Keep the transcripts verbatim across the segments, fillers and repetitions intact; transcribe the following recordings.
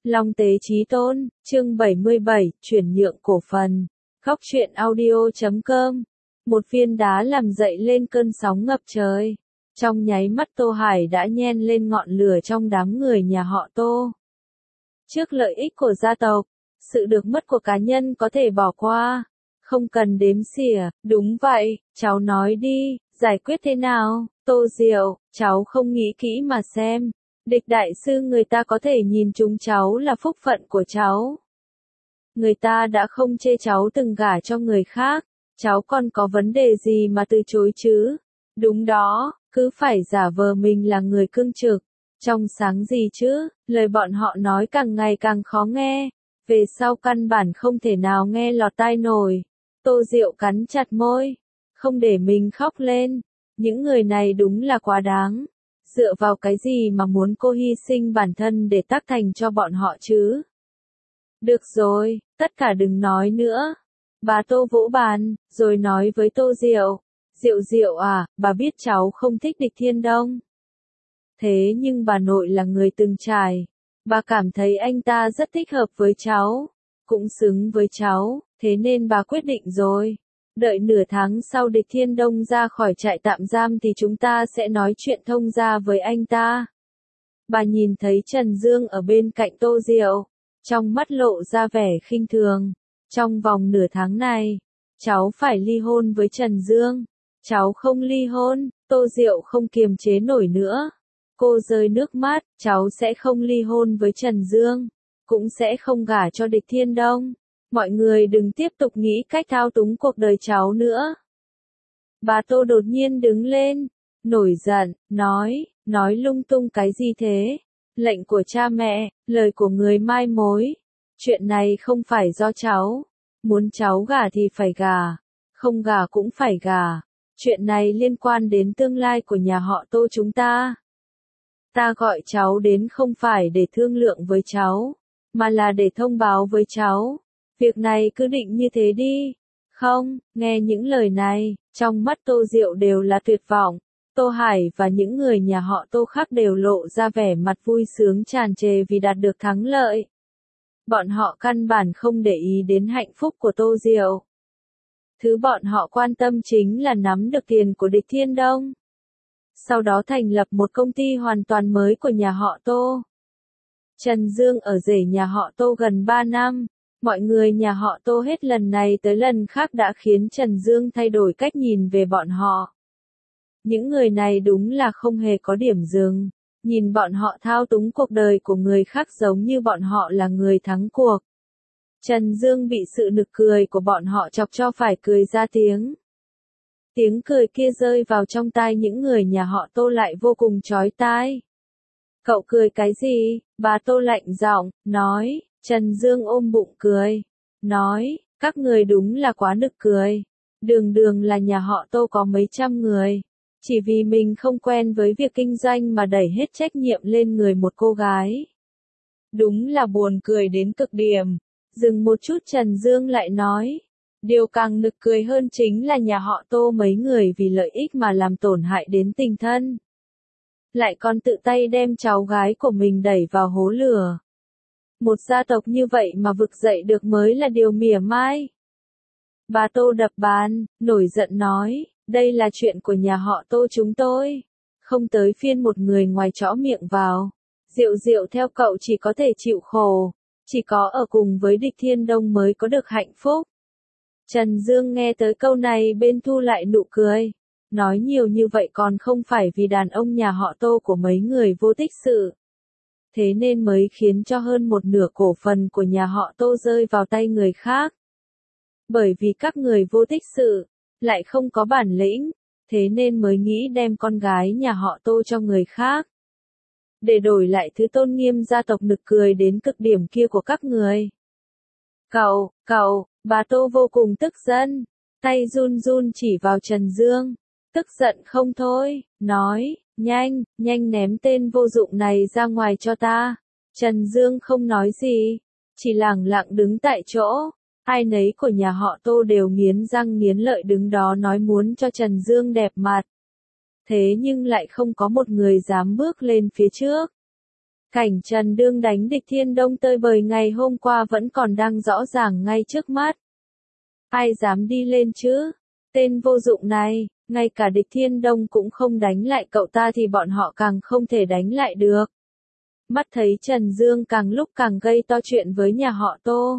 Long Tế Chí Tôn, chương bảy mươi bảy, chuyển nhượng cổ phần. Góc truyện audio chấm com. Một viên đá làm dậy lên cơn sóng ngập trời. Trong nháy mắt Tô Hải đã nhen lên ngọn lửa trong đám người nhà họ Tô. Trước lợi ích của gia tộc, sự được mất của cá nhân có thể bỏ qua. Không cần đếm xỉa, đúng vậy, cháu nói đi, giải quyết thế nào? Tô Diệu, cháu không nghĩ kỹ mà xem. Địch đại sư người ta có thể nhìn chúng cháu là phúc phận của cháu. Người ta đã không chê cháu từng gả cho người khác, cháu còn có vấn đề gì mà từ chối chứ? Đúng đó, cứ phải giả vờ mình là người cương trực. Trong sáng gì chứ, lời bọn họ nói càng ngày càng khó nghe, về sau căn bản không thể nào nghe lọt tai nổi. Tô Diệu cắn chặt môi, không để mình khóc lên, những người này đúng là quá đáng. Dựa vào cái gì mà muốn cô hy sinh bản thân để tác thành cho bọn họ chứ? Được rồi, tất cả đừng nói nữa. Bà Tô vỗ bàn, rồi nói với Tô Diệu. Diệu Diệu à, bà biết cháu không thích Địch Thiên Đông. Thế nhưng bà nội là người từng trải. Bà cảm thấy anh ta rất thích hợp với cháu, cũng xứng với cháu, thế nên bà quyết định rồi. Đợi nửa tháng sau Địch Thiên Đông ra khỏi trại tạm giam thì chúng ta sẽ nói chuyện thông gia với anh ta. Bà nhìn thấy Trần Dương ở bên cạnh Tô Diệu, trong mắt lộ ra vẻ khinh thường. Trong vòng nửa tháng này, cháu phải ly hôn với Trần Dương. Cháu không ly hôn, Tô Diệu không kiềm chế nổi nữa. Cô rơi nước mắt, cháu sẽ không ly hôn với Trần Dương, cũng sẽ không gả cho Địch Thiên Đông. Mọi người đừng tiếp tục nghĩ cách thao túng cuộc đời cháu nữa. Bà Tô đột nhiên đứng lên, nổi giận, nói, nói lung tung cái gì thế? Lệnh của cha mẹ, lời của người mai mối. Chuyện này không phải do cháu. Muốn cháu gả thì phải gả, không gả cũng phải gả. Chuyện này liên quan đến tương lai của nhà họ Tô chúng ta. Ta gọi cháu đến không phải để thương lượng với cháu, mà là để thông báo với cháu. Việc này cứ định như thế đi. Không, nghe những lời này, trong mắt Tô Diệu đều là tuyệt vọng. Tô Hải và những người nhà họ Tô khác đều lộ ra vẻ mặt vui sướng tràn trề vì đạt được thắng lợi. Bọn họ căn bản không để ý đến hạnh phúc của Tô Diệu. Thứ bọn họ quan tâm chính là nắm được tiền của Địch Thiên Đông. Sau đó thành lập một công ty hoàn toàn mới của nhà họ Tô. Trần Dương ở rể nhà họ Tô gần ba năm. Mọi người nhà họ Tô hết lần này tới lần khác đã khiến Trần Dương thay đổi cách nhìn về bọn họ. Những người này đúng là không hề có điểm dừng. Nhìn bọn họ thao túng cuộc đời của người khác giống như bọn họ là người thắng cuộc. Trần Dương bị sự nực cười của bọn họ chọc cho phải cười ra tiếng. Tiếng cười kia rơi vào trong tai những người nhà họ Tô lại vô cùng chói tai. Cậu cười cái gì? Bà Tô lạnh giọng, nói. Trần Dương ôm bụng cười. Nói, các người đúng là quá nực cười. Đường đường là nhà họ Tô có mấy trăm người. Chỉ vì mình không quen với việc kinh doanh mà đẩy hết trách nhiệm lên người một cô gái. Đúng là buồn cười đến cực điểm. Dừng một chút Trần Dương lại nói. Điều càng nực cười hơn chính là nhà họ Tô mấy người vì lợi ích mà làm tổn hại đến tình thân. Lại còn tự tay đem cháu gái của mình đẩy vào hố lửa. Một gia tộc như vậy mà vực dậy được mới là điều mỉa mai. Bà Tô đập bàn, nổi giận nói, đây là chuyện của nhà họ Tô chúng tôi. Không tới phiên một người ngoài chõ miệng vào. Diệu Diệu theo cậu chỉ có thể chịu khổ. Chỉ có ở cùng với Địch Thiên Đông mới có được hạnh phúc. Trần Dương nghe tới câu này bên thu lại nụ cười. Nói nhiều như vậy còn không phải vì đàn ông nhà họ Tô của mấy người vô tích sự. Thế nên mới khiến cho hơn một nửa cổ phần của nhà họ Tô rơi vào tay người khác. Bởi vì các người vô tích sự, lại không có bản lĩnh, thế nên mới nghĩ đem con gái nhà họ Tô cho người khác. Để đổi lại thứ tôn nghiêm gia tộc nực cười đến cực điểm kia của các người. Cậu, cậu, bà Tô vô cùng tức giận, tay run run chỉ vào Trần Dương, tức giận không thôi, nói, nhanh, nhanh ném tên vô dụng này ra ngoài cho ta. Trần Dương không nói gì, chỉ lẳng lặng đứng tại chỗ, ai nấy của nhà họ Tô đều nghiến răng nghiến lợi đứng đó nói muốn cho Trần Dương đẹp mặt. Thế nhưng lại không có một người dám bước lên phía trước. Cảnh Trần Dương đánh địch Thiên Đông tơi bời ngày hôm qua vẫn còn đang rõ ràng ngay trước mắt. Ai dám đi lên chứ? Tên vô dụng này, ngay cả địch Thiên Đông cũng không đánh lại cậu ta thì bọn họ càng không thể đánh lại được. Mắt thấy Trần Dương càng lúc càng gây to chuyện với nhà họ Tô.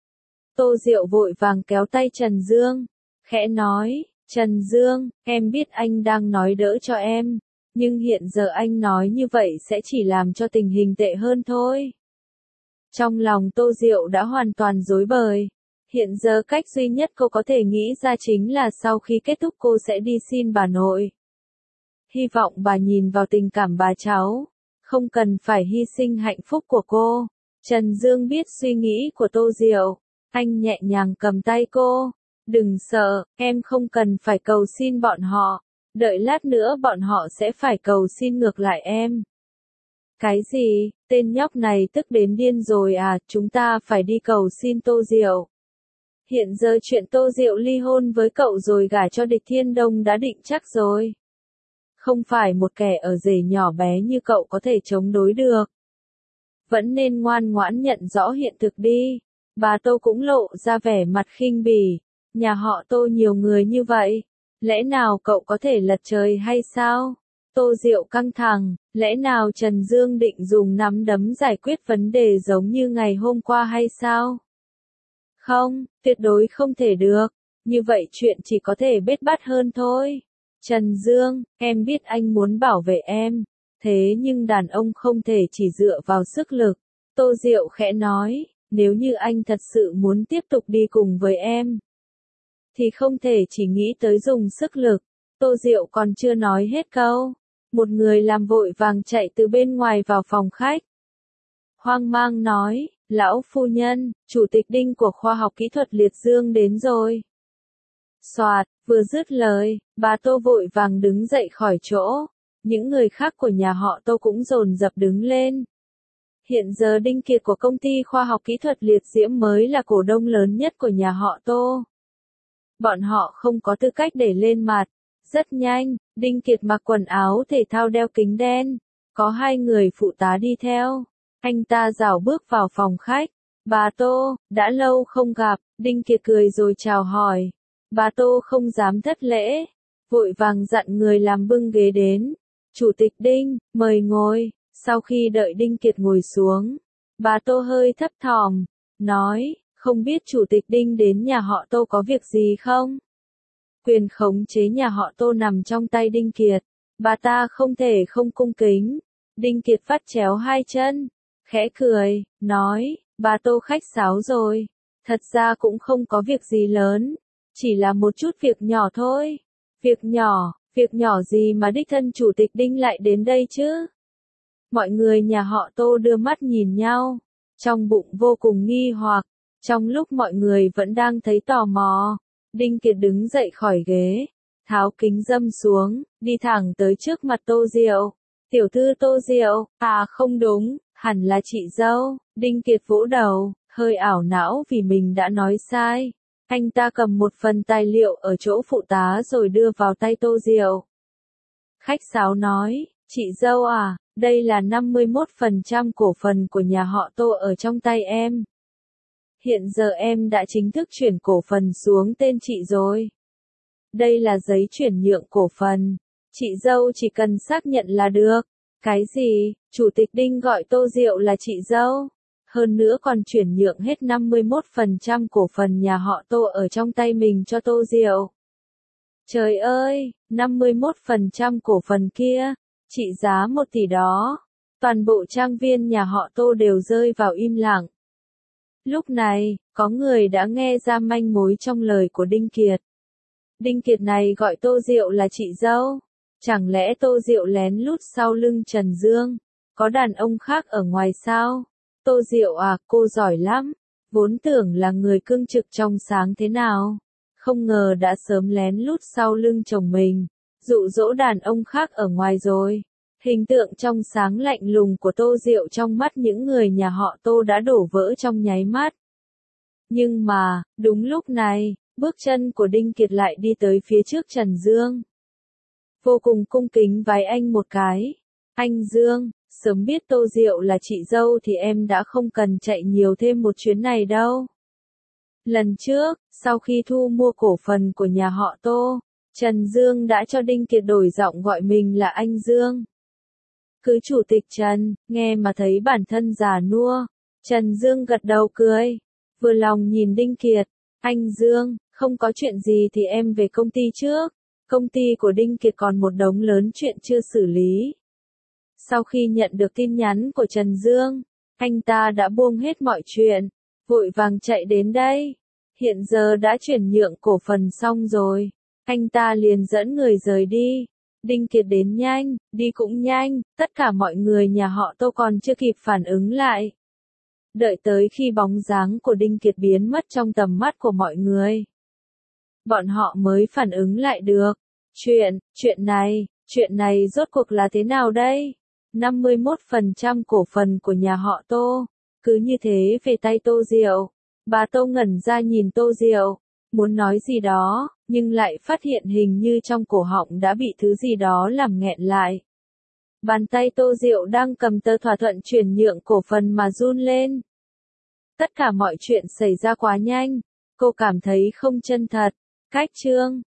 Tô Diệu vội vàng kéo tay Trần Dương, khẽ nói, Trần Dương, em biết anh đang nói đỡ cho em, nhưng hiện giờ anh nói như vậy sẽ chỉ làm cho tình hình tệ hơn thôi. Trong lòng Tô Diệu đã hoàn toàn rối bời. Hiện giờ cách duy nhất cô có thể nghĩ ra chính là sau khi kết thúc cô sẽ đi xin bà nội. Hy vọng bà nhìn vào tình cảm bà cháu, không cần phải hy sinh hạnh phúc của cô. Trần Dương biết suy nghĩ của Tô Diệu, anh nhẹ nhàng cầm tay cô. Đừng sợ, em không cần phải cầu xin bọn họ, đợi lát nữa bọn họ sẽ phải cầu xin ngược lại em. Cái gì, tên nhóc này tức đến điên rồi à, chúng ta phải đi cầu xin Tô Diệu. Hiện giờ chuyện Tô Diệu ly hôn với cậu rồi gả cho địch Thiên Đông đã định chắc rồi. Không phải một kẻ ở rể nhỏ bé như cậu có thể chống đối được. Vẫn nên ngoan ngoãn nhận rõ hiện thực đi. Bà Tô cũng lộ ra vẻ mặt khinh bỉ. Nhà họ Tô nhiều người như vậy, lẽ nào cậu có thể lật trời hay sao? Tô Diệu căng thẳng, lẽ nào Trần Dương định dùng nắm đấm giải quyết vấn đề giống như ngày hôm qua hay sao? Không, tuyệt đối không thể được, như vậy chuyện chỉ có thể bết bát hơn thôi. Trần Dương, em biết anh muốn bảo vệ em, thế nhưng đàn ông không thể chỉ dựa vào sức lực. Tô Diệu khẽ nói, nếu như anh thật sự muốn tiếp tục đi cùng với em, thì không thể chỉ nghĩ tới dùng sức lực. Tô Diệu còn chưa nói hết câu. Một người làm vội vàng chạy từ bên ngoài vào phòng khách. Hoang mang nói, lão phu nhân, chủ tịch Đinh của khoa học kỹ thuật Liệt Dương đến rồi. Soạt, vừa dứt lời, bà Tô vội vàng đứng dậy khỏi chỗ. Những người khác của nhà họ Tô cũng dồn dập đứng lên. Hiện giờ Đinh Kiệt của công ty khoa học kỹ thuật Liệt Diễm mới là cổ đông lớn nhất của nhà họ Tô. Bọn họ không có tư cách để lên mặt. Rất nhanh, Đinh Kiệt mặc quần áo thể thao đeo kính đen. Có hai người phụ tá đi theo. Anh ta rảo bước vào phòng khách. Bà Tô, đã lâu không gặp. Đinh Kiệt cười rồi chào hỏi. Bà Tô không dám thất lễ. Vội vàng dặn người làm bưng ghế đến. Chủ tịch Đinh, mời ngồi. Sau khi đợi Đinh Kiệt ngồi xuống, bà Tô hơi thấp thỏm, nói, không biết chủ tịch Đinh đến nhà họ Tô có việc gì không? Quyền khống chế nhà họ Tô nằm trong tay Đinh Kiệt, bà ta không thể không cung kính. Đinh Kiệt vắt chéo hai chân, khẽ cười, nói, bà Tô khách sáo rồi, thật ra cũng không có việc gì lớn, chỉ là một chút việc nhỏ thôi. Việc nhỏ, việc nhỏ gì mà đích thân chủ tịch Đinh lại đến đây chứ? Mọi người nhà họ Tô đưa mắt nhìn nhau, trong bụng vô cùng nghi hoặc. Trong lúc mọi người vẫn đang thấy tò mò, Đinh Kiệt đứng dậy khỏi ghế, tháo kính râm xuống, đi thẳng tới trước mặt Tô Diệu. Tiểu thư Tô Diệu, à không đúng, hẳn là chị dâu. Đinh Kiệt vỗ đầu, hơi ảo não vì mình đã nói sai. Anh ta cầm một phần tài liệu ở chỗ phụ tá rồi đưa vào tay Tô Diệu. Khách sáo nói, chị dâu à, đây là năm mươi mốt phần trăm cổ phần của nhà họ Tô ở trong tay em. Hiện giờ em đã chính thức chuyển cổ phần xuống tên chị rồi. Đây là giấy chuyển nhượng cổ phần. Chị dâu chỉ cần xác nhận là được. Cái gì? Chủ tịch Đinh gọi Tô Diệu là chị dâu. Hơn nữa còn chuyển nhượng hết năm mươi mốt phần trăm cổ phần nhà họ Tô ở trong tay mình cho Tô Diệu. Trời ơi, năm mươi mốt phần trăm cổ phần kia, trị giá một tỷ đó. Toàn bộ trang viên nhà họ Tô đều rơi vào im lặng. Lúc này, có người đã nghe ra manh mối trong lời của Đinh Kiệt. Đinh Kiệt này gọi Tô Diệu là chị dâu. Chẳng lẽ Tô Diệu lén lút sau lưng Trần Dương? Có đàn ông khác ở ngoài sao? Tô Diệu à, cô giỏi lắm. Vốn tưởng là người cương trực trong sáng thế nào. Không ngờ đã sớm lén lút sau lưng chồng mình. Dụ dỗ đàn ông khác ở ngoài rồi. Hình tượng trong sáng lạnh lùng của Tô Diệu trong mắt những người nhà họ Tô đã đổ vỡ trong nháy mắt. Nhưng mà, đúng lúc này, bước chân của Đinh Kiệt lại đi tới phía trước Trần Dương. Vô cùng cung kính vái anh một cái. Anh Dương, Sớm biết Tô Diệu là chị dâu thì em đã không cần chạy nhiều thêm một chuyến này đâu. Lần trước, sau khi thu mua cổ phần của nhà họ Tô, Trần Dương đã cho Đinh Kiệt đổi giọng gọi mình là anh Dương. Cứ chủ tịch Trần, nghe mà thấy bản thân già nua. Trần Dương gật đầu cười, vừa lòng nhìn Đinh Kiệt. Anh Dương, không có chuyện gì thì em về công ty trước. Công ty của Đinh Kiệt còn một đống lớn chuyện chưa xử lý. Sau khi nhận được tin nhắn của Trần Dương, anh ta đã buông hết mọi chuyện, vội vàng chạy đến đây. Hiện giờ đã chuyển nhượng cổ phần xong rồi, anh ta liền dẫn người rời đi. Đinh Kiệt đến nhanh, đi cũng nhanh, tất cả mọi người nhà họ Tô còn chưa kịp phản ứng lại. Đợi tới khi bóng dáng của Đinh Kiệt biến mất trong tầm mắt của mọi người, bọn họ mới phản ứng lại được. Chuyện, chuyện này, chuyện này rốt cuộc là thế nào đây? năm mươi mốt phần trăm cổ phần của nhà họ Tô, cứ như thế về tay Tô Diệu. Bà Tô ngẩn ra nhìn Tô Diệu, muốn nói gì đó, nhưng lại phát hiện hình như trong cổ họng đã bị thứ gì đó làm nghẹn lại. Bàn tay Tô Diệu đang cầm tờ thỏa thuận chuyển nhượng cổ phần mà run lên. Tất cả mọi chuyện xảy ra quá nhanh, cô cảm thấy không chân thật. Cách chương